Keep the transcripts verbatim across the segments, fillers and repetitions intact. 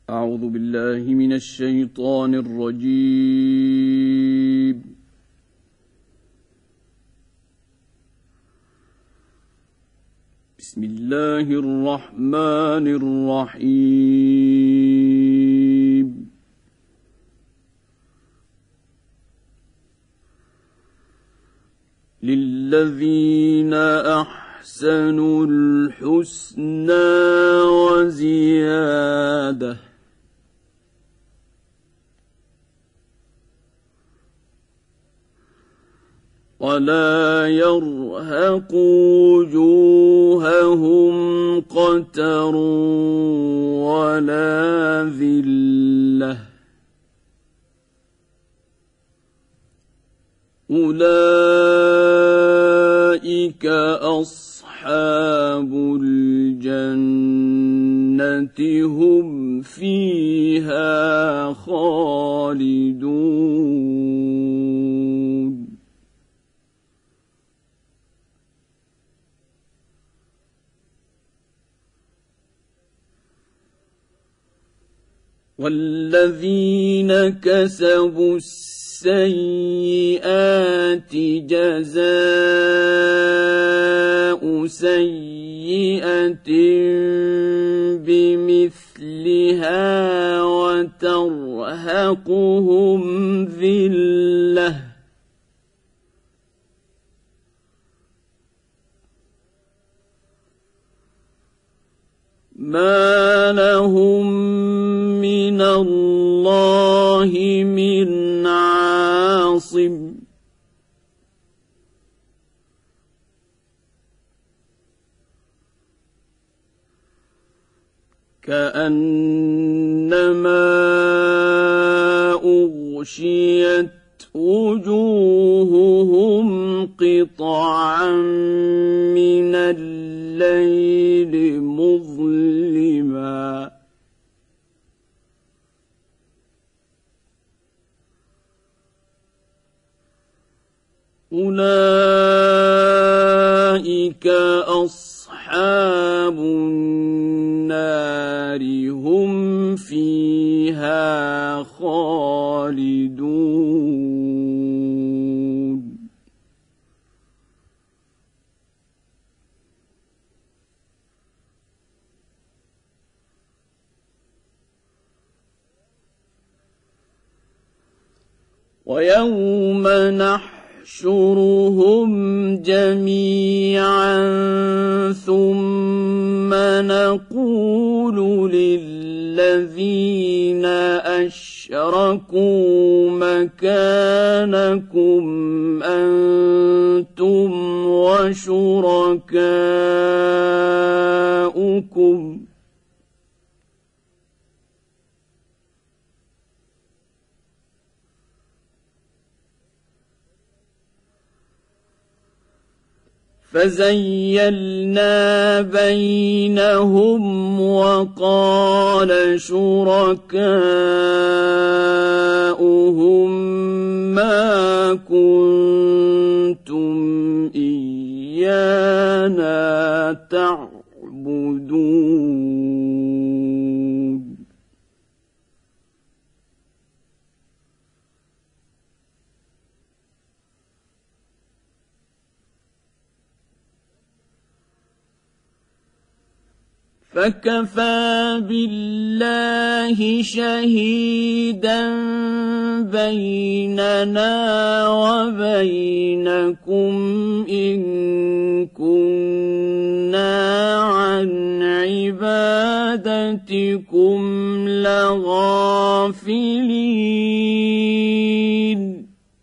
أعوذ بالله من الشيطان الرجيم. بسم الله الرحمن الرحيم. للذين أحسنوا الحسنى وزيادة ولا يرهق وجوههم قتر ولا ذلة أولئك أصحاب الجنة هم فيها خالدون. والذين كسبوا السيئات جزاء سيئة بمثلها وترهقهم ذلة ما لهم من الله من عاصم كأنما أغشيت وجوههم قطعا من الليل مظلما أولئك أصحاب النار هم فيها خالدون. ويوم نحشرهم جميعا ثم نقول للذين أشركوا مكانكم أنتم وشركاؤكم فزيلنا بينهم وقال شركاؤهم ما كنتم إيانا تعبدون فكفى بالله شهيدا بيننا وبينكم إن كنا عن عبادتكم لغافلين.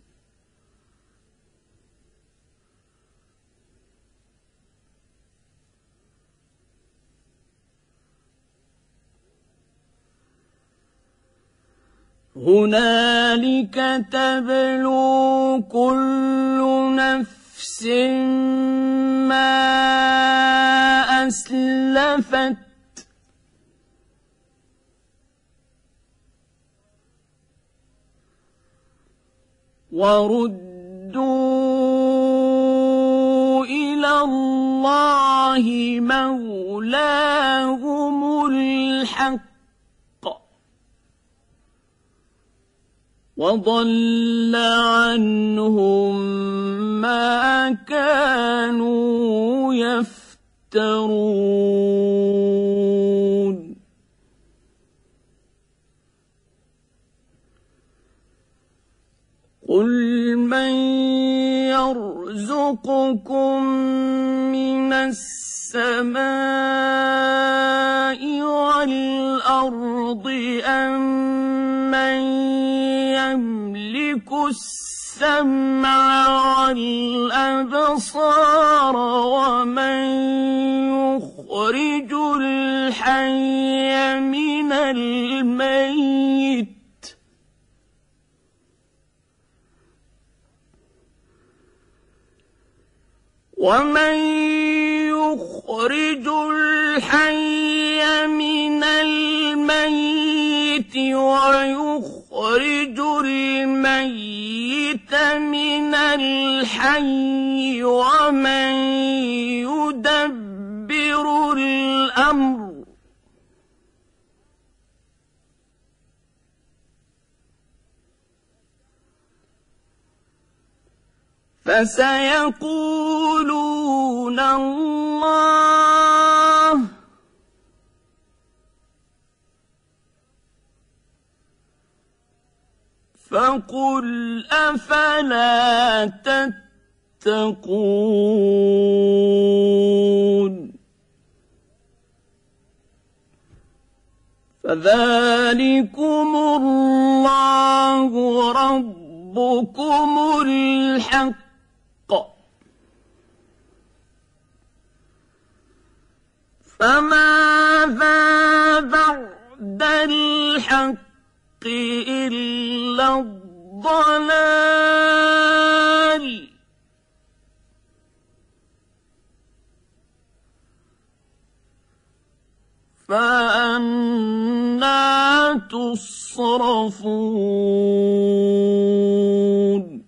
هنالك تبلو كل نفس ما أسلفت وردوا إلى الله مولاهم الحق وضل عنهم ما كانوا يفترون قل من يرزقكم من السماء والأرض أم من يملك السمع والأبصار ومن يخرج الحي من الميت ومن يخرج الحي من الميت ويخرج الميت من الحي ومن يدبر الأمر فسيقولون الله فقل أفلا تتقون فذلكم الله ربكم الحق فماذا بعد الحق إلا الضلال فأنى تصرفون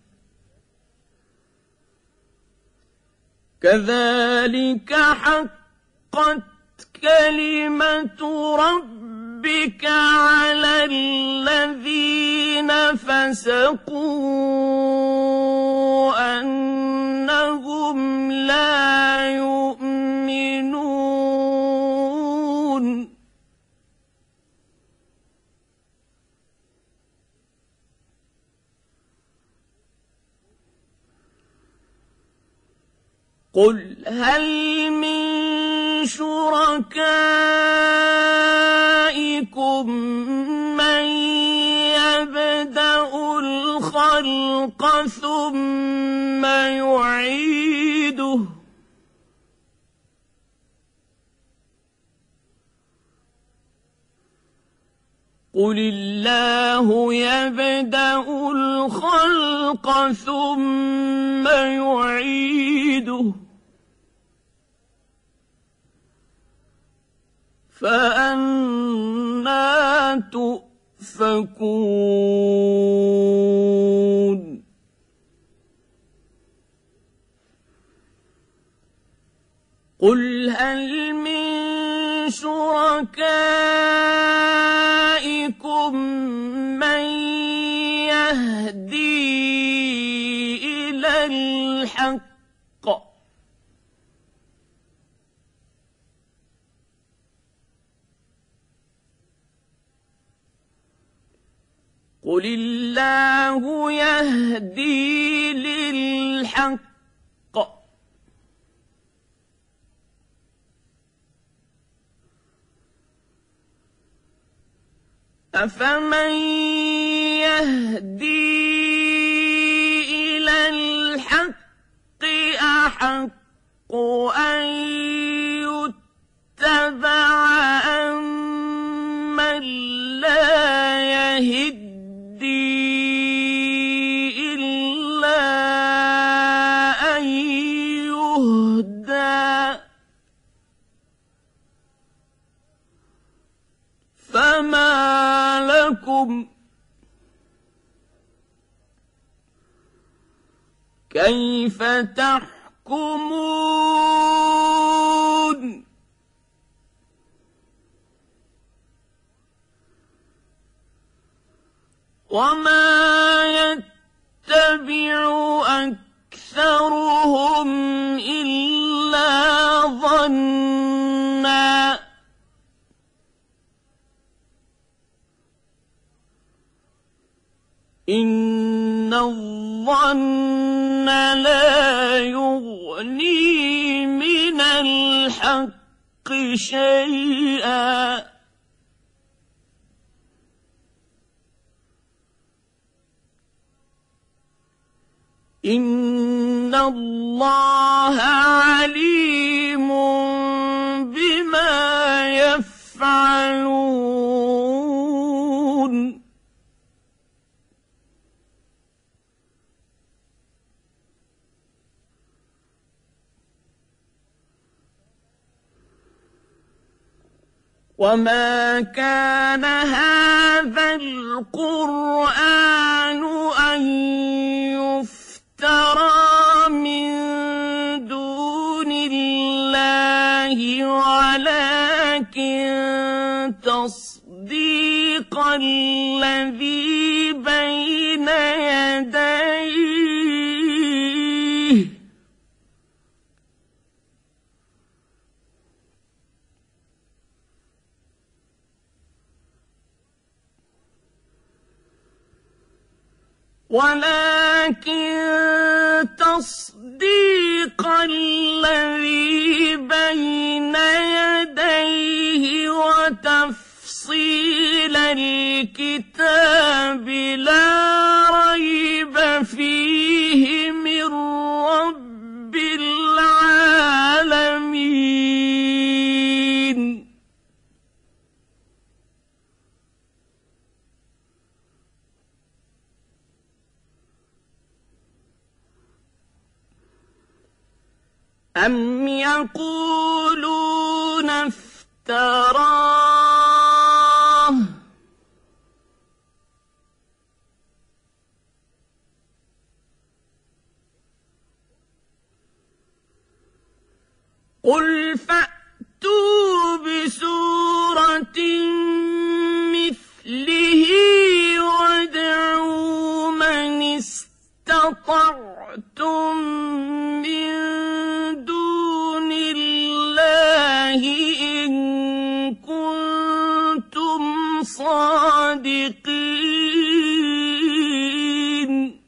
كذلك حقت كلمة ربك على الذين فسقوا أنهم لا يؤمنون قل هل من شركائكم من يبدأ الخلق ثم يعيده قل الله يبدأ الخلق ثم يعيده فأنى تؤفكون قل هل من شركائكم من يهدي إلى الحق قل الله يهدي للحق أفمن يهدي إلى الحق أحق أن يتبع أمن لا يهدي إلا أن يهدى فما لكم كيف تحكمون وما يتبع أكثرهم إلا ظنا إن الظن لا يغني من الحق شيئا إن الله عليم بما يفعلون وما كان هذا القرآن أن يفترى من دون الله ولكن تصديق الذي بين يديه ولكن تصديق الذي بين يديه وتفصيل الكتاب لا ريب فيه من رب العالمين أم يقولون افتراه قل فأتوا بسورة مثله وادعوا من استطعتم من دون الله إن كنتم صادقين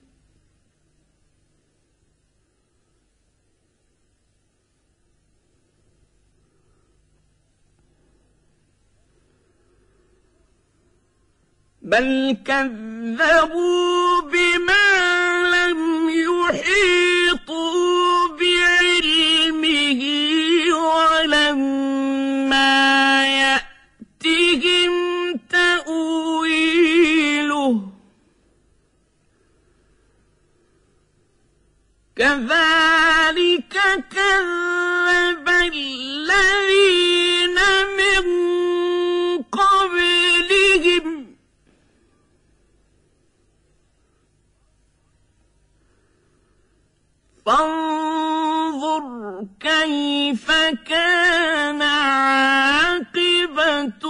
بل كذبوا بما لم يحيطوا بعلمه ولما يأتهم تأويله كذلك كذب الذين من قبلهم فانظر كيف كان عاقبة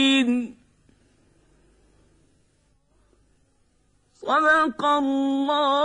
الظالمين صدق الله